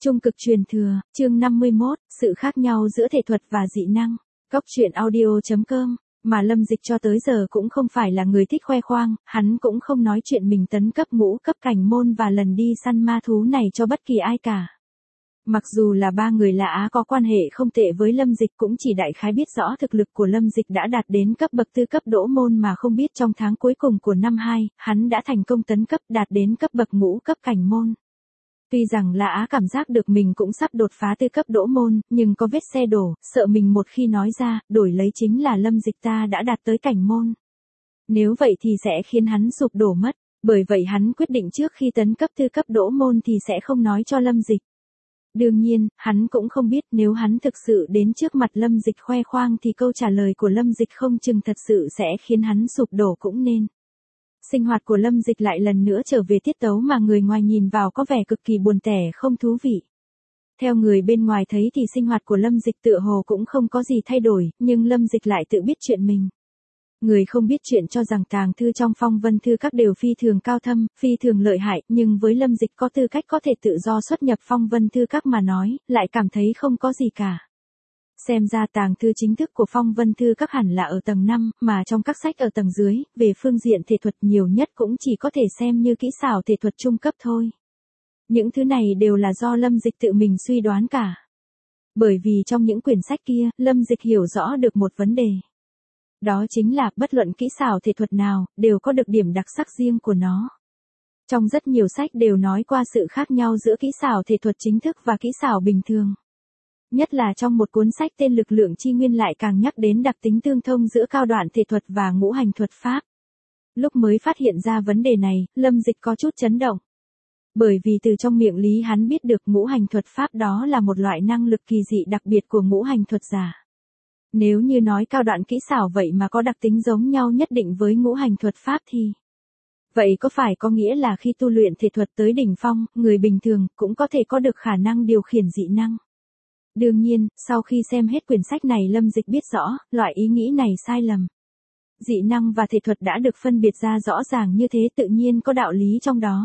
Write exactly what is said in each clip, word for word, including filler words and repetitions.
Trung cực truyền thừa, chương năm mươi mốt, sự khác nhau giữa thể thuật và dị năng. Góc truyện audio chấm com, mà Lâm Dịch cho tới giờ cũng không phải là người thích khoe khoang, hắn cũng không nói chuyện mình tấn cấp ngũ cấp cảnh môn và lần đi săn ma thú này cho bất kỳ ai cả. Mặc dù là ba người lạ Á có quan hệ không tệ với Lâm Dịch cũng chỉ đại khái biết rõ thực lực của Lâm Dịch đã đạt đến cấp bậc tư cấp đỗ môn mà không biết trong tháng cuối cùng của năm hai, hắn đã thành công tấn cấp đạt đến cấp bậc ngũ cấp cảnh môn. Tuy rằng là Á cảm giác được mình cũng sắp đột phá tư cấp đỗ môn, nhưng có vết xe đổ, sợ mình một khi nói ra, đổi lấy chính là Lâm Dịch ta đã đạt tới cảnh môn. Nếu vậy thì sẽ khiến hắn sụp đổ mất, bởi vậy hắn quyết định trước khi tấn cấp tư cấp đỗ môn thì sẽ không nói cho Lâm Dịch. Đương nhiên, hắn cũng không biết nếu hắn thực sự đến trước mặt Lâm Dịch khoe khoang thì câu trả lời của Lâm Dịch không chừng thật sự sẽ khiến hắn sụp đổ cũng nên. Sinh hoạt của Lâm Dịch lại lần nữa trở về tiết tấu mà người ngoài nhìn vào có vẻ cực kỳ buồn tẻ không thú vị. Theo người bên ngoài thấy thì sinh hoạt của Lâm Dịch tựa hồ cũng không có gì thay đổi, nhưng Lâm Dịch lại tự biết chuyện mình. Người không biết chuyện cho rằng tàng thư trong phong vân thư các đều phi thường cao thâm, phi thường lợi hại, nhưng với Lâm Dịch có tư cách có thể tự do xuất nhập phong vân thư các mà nói, lại cảm thấy không có gì cả. Xem ra tàng thư chính thức của phong vân thư các hẳn là ở tầng năm, mà trong các sách ở tầng dưới, về phương diện thể thuật nhiều nhất cũng chỉ có thể xem như kỹ xảo thể thuật trung cấp thôi. Những thứ này đều là do Lâm Dịch tự mình suy đoán cả. Bởi vì trong những quyển sách kia, Lâm Dịch hiểu rõ được một vấn đề. Đó chính là bất luận kỹ xảo thể thuật nào, đều có được điểm đặc sắc riêng của nó. Trong rất nhiều sách đều nói qua sự khác nhau giữa kỹ xảo thể thuật chính thức và kỹ xảo bình thường. Nhất là trong một cuốn sách tên Lực lượng chi nguyên lại càng nhắc đến đặc tính tương thông giữa cao đoạn thể thuật và ngũ hành thuật pháp. Lúc mới phát hiện ra vấn đề này, Lâm Dịch có chút chấn động. Bởi vì từ trong miệng Lý hắn biết được ngũ hành thuật pháp đó là một loại năng lực kỳ dị đặc biệt của ngũ hành thuật giả. Nếu như nói cao đoạn kỹ xảo vậy mà có đặc tính giống nhau nhất định với ngũ hành thuật pháp thì... Vậy có phải có nghĩa là khi tu luyện thể thuật tới đỉnh phong, người bình thường cũng có thể có được khả năng điều khiển dị năng? Đương nhiên, sau khi xem hết quyển sách này Lâm Dịch biết rõ, loại ý nghĩ này sai lầm. Dị năng và thể thuật đã được phân biệt ra rõ ràng như thế tự nhiên có đạo lý trong đó.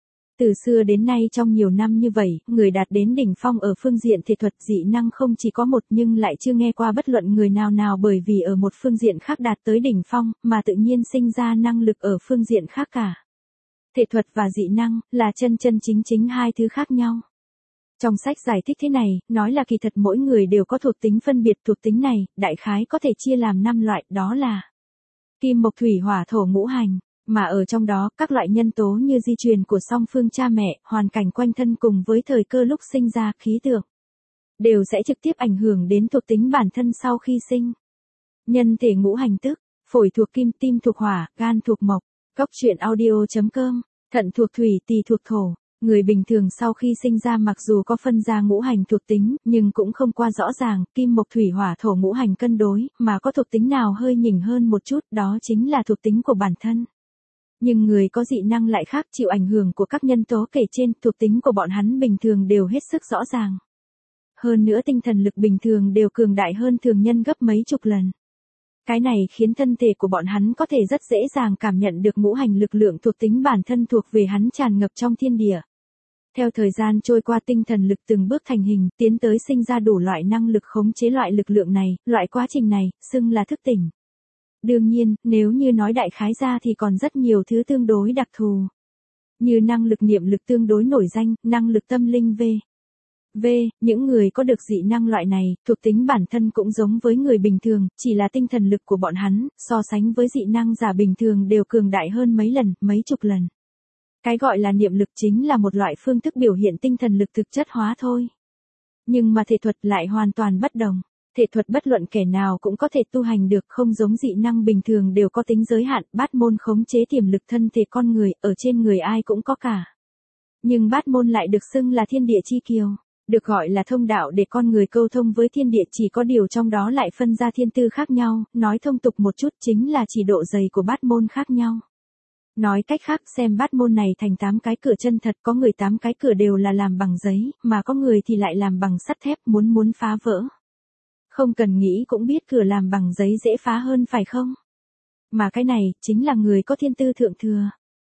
Từ xưa đến nay trong nhiều năm như vậy, người đạt đến đỉnh phong ở phương diện thể thuật dị năng không chỉ có một nhưng lại chưa nghe qua bất luận người nào nào bởi vì ở một phương diện khác đạt tới đỉnh phong, mà tự nhiên sinh ra năng lực ở phương diện khác cả. Thể thuật và dị năng là chân chân chính chính hai thứ khác nhau. Trong sách giải thích thế này, nói là kỳ thật mỗi người đều có thuộc tính phân biệt thuộc tính này, đại khái có thể chia làm năm loại, đó là kim mộc thủy hỏa thổ ngũ hành, mà ở trong đó các loại nhân tố như di truyền của song phương cha mẹ, hoàn cảnh quanh thân cùng với thời cơ lúc sinh ra, khí tượng, đều sẽ trực tiếp ảnh hưởng đến thuộc tính bản thân sau khi sinh. Nhân thể ngũ hành tức, phổi thuộc kim, tim thuộc hỏa, gan thuộc mộc. Góc truyện audio chấm com, thận thuộc thủy, tỳ thuộc thổ. Người bình thường sau khi sinh ra mặc dù có phân ra ngũ hành thuộc tính, nhưng cũng không qua rõ ràng, kim mộc thủy hỏa thổ ngũ hành cân đối, mà có thuộc tính nào hơi nhỉnh hơn một chút, đó chính là thuộc tính của bản thân. Nhưng người có dị năng lại khác, chịu ảnh hưởng của các nhân tố kể trên, thuộc tính của bọn hắn bình thường đều hết sức rõ ràng. Hơn nữa tinh thần lực bình thường đều cường đại hơn thường nhân gấp mấy chục lần. Cái này khiến thân thể của bọn hắn có thể rất dễ dàng cảm nhận được ngũ hành lực lượng thuộc tính bản thân thuộc về hắn tràn ngập trong thiên địa. Theo thời gian trôi qua tinh thần lực từng bước thành hình, tiến tới sinh ra đủ loại năng lực khống chế loại lực lượng này, loại quá trình này, xưng là thức tỉnh. Đương nhiên, nếu như nói đại khái ra thì còn rất nhiều thứ tương đối đặc thù. Như năng lực niệm lực tương đối nổi danh, năng lực tâm linh v. V, những người có được dị năng loại này, thuộc tính bản thân cũng giống với người bình thường, chỉ là tinh thần lực của bọn hắn, so sánh với dị năng giả bình thường đều cường đại hơn mấy lần, mấy chục lần. Cái gọi là niệm lực chính là một loại phương thức biểu hiện tinh thần lực thực chất hóa thôi. Nhưng mà thể thuật lại hoàn toàn bất đồng. Thể thuật bất luận kẻ nào cũng có thể tu hành được, không giống dị năng bình thường đều có tính giới hạn, bát môn khống chế tiềm lực thân thể con người, ở trên người ai cũng có cả. Nhưng bát môn lại được xưng là thiên địa chi kiều. Được gọi là thông đạo để con người câu thông với thiên địa, chỉ có điều trong đó lại phân ra thiên tư khác nhau, nói thông tục một chút chính là chỉ độ dày của bát môn khác nhau. Nói cách khác xem bát môn này thành tám cái cửa chân thật, có người tám cái cửa đều là làm bằng giấy, mà có người thì lại làm bằng sắt thép, muốn muốn phá vỡ. Không cần nghĩ cũng biết cửa làm bằng giấy dễ phá hơn phải không? Mà cái này, chính là người có thiên tư thượng thừa.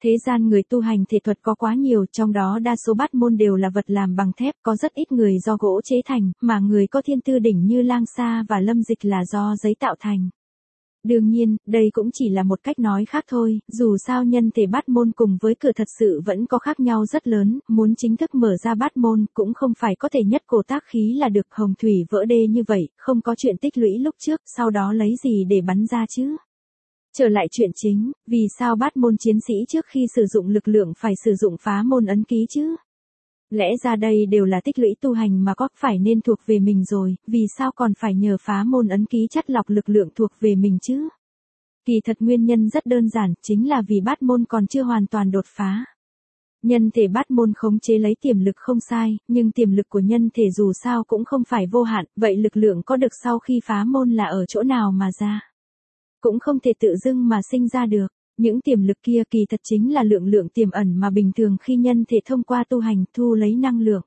Thế gian người tu hành thể thuật có quá nhiều, trong đó đa số bát môn đều là vật làm bằng thép, có rất ít người do gỗ chế thành, mà người có thiên tư đỉnh như Lang Sa và Lâm Dịch là do giấy tạo thành. Đương nhiên, đây cũng chỉ là một cách nói khác thôi, dù sao nhân thể bát môn cùng với cửa thật sự vẫn có khác nhau rất lớn, muốn chính thức mở ra bát môn cũng không phải có thể nhất cổ tác khí là được, hồng thủy vỡ đê như vậy, không có chuyện tích lũy lúc trước, sau đó lấy gì để bắn ra chứ? Trở lại chuyện chính, vì sao bát môn chiến sĩ trước khi sử dụng lực lượng phải sử dụng phá môn ấn ký chứ? Lẽ ra đây đều là tích lũy tu hành mà có phải nên thuộc về mình rồi, vì sao còn phải nhờ phá môn ấn ký chắt lọc lực lượng thuộc về mình chứ? Kỳ thật nguyên nhân rất đơn giản, chính là vì bát môn còn chưa hoàn toàn đột phá. Nhân thể bát môn khống chế lấy tiềm lực không sai, nhưng tiềm lực của nhân thể dù sao cũng không phải vô hạn, vậy lực lượng có được sau khi phá môn là ở chỗ nào mà ra? Cũng không thể tự dưng mà sinh ra được. Những tiềm lực kia kỳ thật chính là lượng lượng tiềm ẩn mà bình thường khi nhân thể thông qua tu hành thu lấy năng lượng.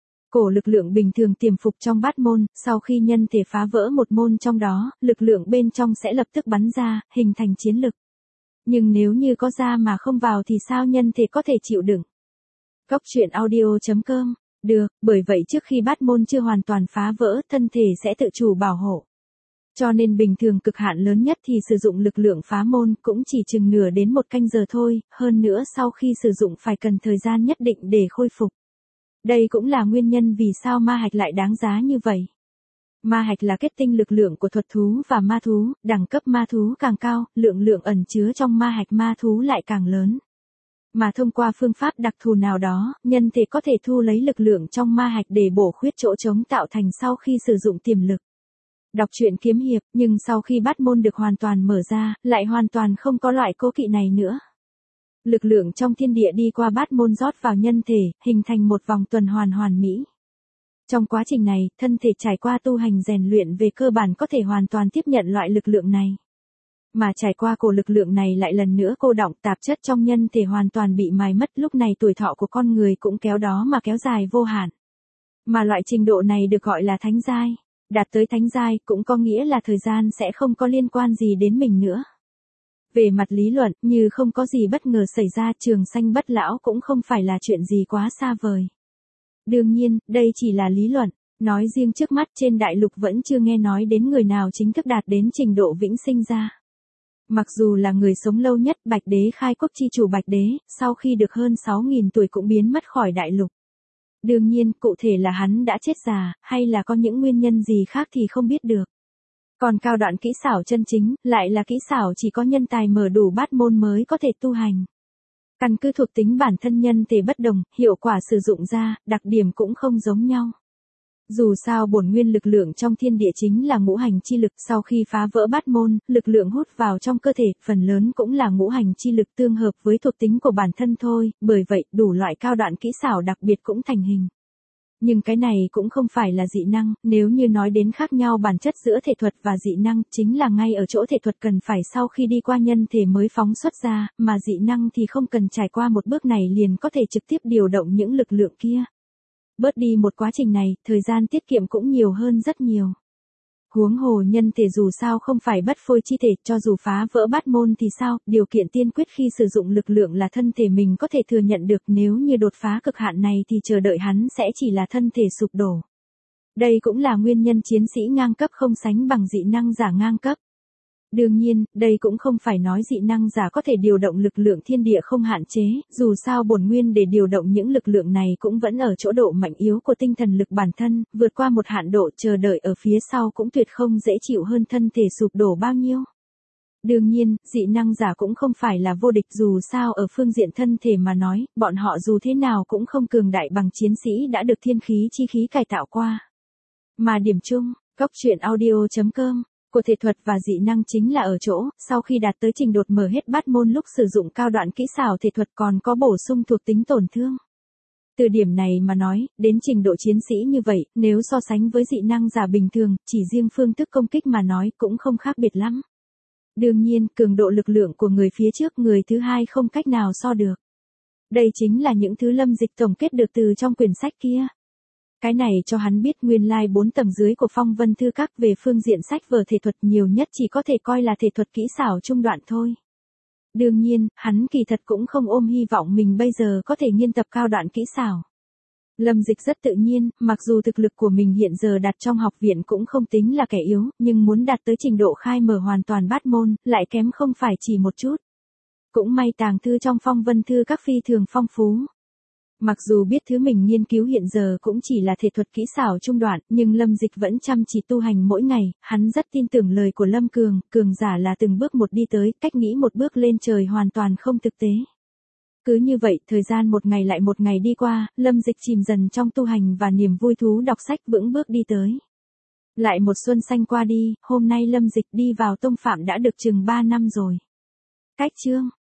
Cổ lực lượng bình thường tiềm phục trong bát môn, sau khi nhân thể phá vỡ một môn trong đó, lực lượng bên trong sẽ lập tức bắn ra, hình thành chiến lực. Nhưng nếu như có ra mà không vào thì sao nhân thể có thể chịu đựng? Cốc truyện audio chấm com. Được, bởi vậy trước khi bát môn chưa hoàn toàn phá vỡ, thân thể sẽ tự chủ bảo hộ. Cho nên bình thường cực hạn lớn nhất thì sử dụng lực lượng phá môn cũng chỉ chừng nửa đến một canh giờ thôi, hơn nữa sau khi sử dụng phải cần thời gian nhất định để khôi phục. Đây cũng là nguyên nhân vì sao ma hạch lại đáng giá như vậy. Ma hạch là kết tinh lực lượng của thuật thú và ma thú, đẳng cấp ma thú càng cao, lượng lượng ẩn chứa trong ma hạch ma thú lại càng lớn. Mà thông qua phương pháp đặc thù nào đó, nhân thể có thể thu lấy lực lượng trong ma hạch để bổ khuyết chỗ trống tạo thành sau khi sử dụng tiềm lực. Đọc truyện kiếm hiệp, nhưng sau khi bát môn được hoàn toàn mở ra, lại hoàn toàn không có loại cố kỵ này nữa. Lực lượng trong thiên địa đi qua bát môn rót vào nhân thể, hình thành một vòng tuần hoàn hoàn mỹ. Trong quá trình này, thân thể trải qua tu hành rèn luyện về cơ bản có thể hoàn toàn tiếp nhận loại lực lượng này. Mà trải qua cổ lực lượng này lại lần nữa cô đọng tạp chất trong nhân thể hoàn toàn bị mài mất, lúc này tuổi thọ của con người cũng kéo đó mà kéo dài vô hạn. Mà loại trình độ này được gọi là thánh giai. Đạt tới thánh giai cũng có nghĩa là thời gian sẽ không có liên quan gì đến mình nữa. Về mặt lý luận, như không có gì bất ngờ xảy ra, trường sanh bất lão cũng không phải là chuyện gì quá xa vời. Đương nhiên, đây chỉ là lý luận, nói riêng trước mắt trên đại lục vẫn chưa nghe nói đến người nào chính thức đạt đến trình độ vĩnh sinh ra. Mặc dù là người sống lâu nhất, Bạch Đế khai quốc chi chủ Bạch Đế, sau khi được hơn sáu nghìn tuổi cũng biến mất khỏi đại lục. Đương nhiên, cụ thể là hắn đã chết già, hay là có những nguyên nhân gì khác thì không biết được. Còn cao đoạn kỹ xảo chân chính, lại là kỹ xảo chỉ có nhân tài mở đủ bát môn mới có thể tu hành. Căn cứ thuộc tính bản thân nhân thể bất đồng, hiệu quả sử dụng ra, đặc điểm cũng không giống nhau. Dù sao bổn nguyên lực lượng trong thiên địa chính là ngũ hành chi lực, sau khi phá vỡ bát môn, lực lượng hút vào trong cơ thể, phần lớn cũng là ngũ hành chi lực tương hợp với thuộc tính của bản thân thôi, bởi vậy đủ loại cao đoạn kỹ xảo đặc biệt cũng thành hình. Nhưng cái này cũng không phải là dị năng, nếu như nói đến khác nhau bản chất giữa thể thuật và dị năng, chính là ngay ở chỗ thể thuật cần phải sau khi đi qua nhân thể mới phóng xuất ra, mà dị năng thì không cần trải qua một bước này liền có thể trực tiếp điều động những lực lượng kia. Bớt đi một quá trình này, thời gian tiết kiệm cũng nhiều hơn rất nhiều. Huống hồ nhân thể dù sao không phải bất phôi chi thể, cho dù phá vỡ bát môn thì sao, điều kiện tiên quyết khi sử dụng lực lượng là thân thể mình có thể thừa nhận được, nếu như đột phá cực hạn này thì chờ đợi hắn sẽ chỉ là thân thể sụp đổ. Đây cũng là nguyên nhân chiến sĩ ngang cấp không sánh bằng dị năng giả ngang cấp. Đương nhiên, đây cũng không phải nói dị năng giả có thể điều động lực lượng thiên địa không hạn chế, dù sao bổn nguyên để điều động những lực lượng này cũng vẫn ở chỗ độ mạnh yếu của tinh thần lực bản thân, vượt qua một hạn độ chờ đợi ở phía sau cũng tuyệt không dễ chịu hơn thân thể sụp đổ bao nhiêu. Đương nhiên, dị năng giả cũng không phải là vô địch, dù sao ở phương diện thân thể mà nói, bọn họ dù thế nào cũng không cường đại bằng chiến sĩ đã được thiên khí chi khí cải tạo qua. Mà điểm chung, cốc truyện audio chấm com của thể thuật và dị năng chính là ở chỗ, sau khi đạt tới trình đột mở hết bát môn lúc sử dụng cao đoạn kỹ xảo thể thuật còn có bổ sung thuộc tính tổn thương. Từ điểm này mà nói, đến trình độ chiến sĩ như vậy, nếu so sánh với dị năng giả bình thường, chỉ riêng phương thức công kích mà nói cũng không khác biệt lắm. Đương nhiên, cường độ lực lượng của người phía trước người thứ hai không cách nào so được. Đây chính là những thứ Lâm Dịch tổng kết được từ trong quyển sách kia. Cái này cho hắn biết nguyên lai bốn tầng dưới của Phong Vân Thư Các về phương diện sách vở thể thuật nhiều nhất chỉ có thể coi là thể thuật kỹ xảo trung đoạn thôi. Đương nhiên, hắn kỳ thật cũng không ôm hy vọng mình bây giờ có thể nghiên tập cao đoạn kỹ xảo. Lâm Dịch rất tự nhiên, mặc dù thực lực của mình hiện giờ đặt trong học viện cũng không tính là kẻ yếu, nhưng muốn đạt tới trình độ khai mở hoàn toàn bát môn, lại kém không phải chỉ một chút. Cũng may tàng thư trong phong vân thư các phi thường phong phú. Mặc dù biết thứ mình nghiên cứu hiện giờ cũng chỉ là thể thuật kỹ xảo trung đoạn, nhưng Lâm Dịch vẫn chăm chỉ tu hành mỗi ngày, hắn rất tin tưởng lời của Lâm Cường, cường giả là từng bước một đi tới, cách nghĩ một bước lên trời hoàn toàn không thực tế. Cứ như vậy, thời gian một ngày lại một ngày đi qua, Lâm Dịch chìm dần trong tu hành và niềm vui thú đọc sách vững bước đi tới. Lại một xuân xanh qua đi, hôm nay Lâm Dịch đi vào tông phạm đã được chừng ba năm rồi. Cách chương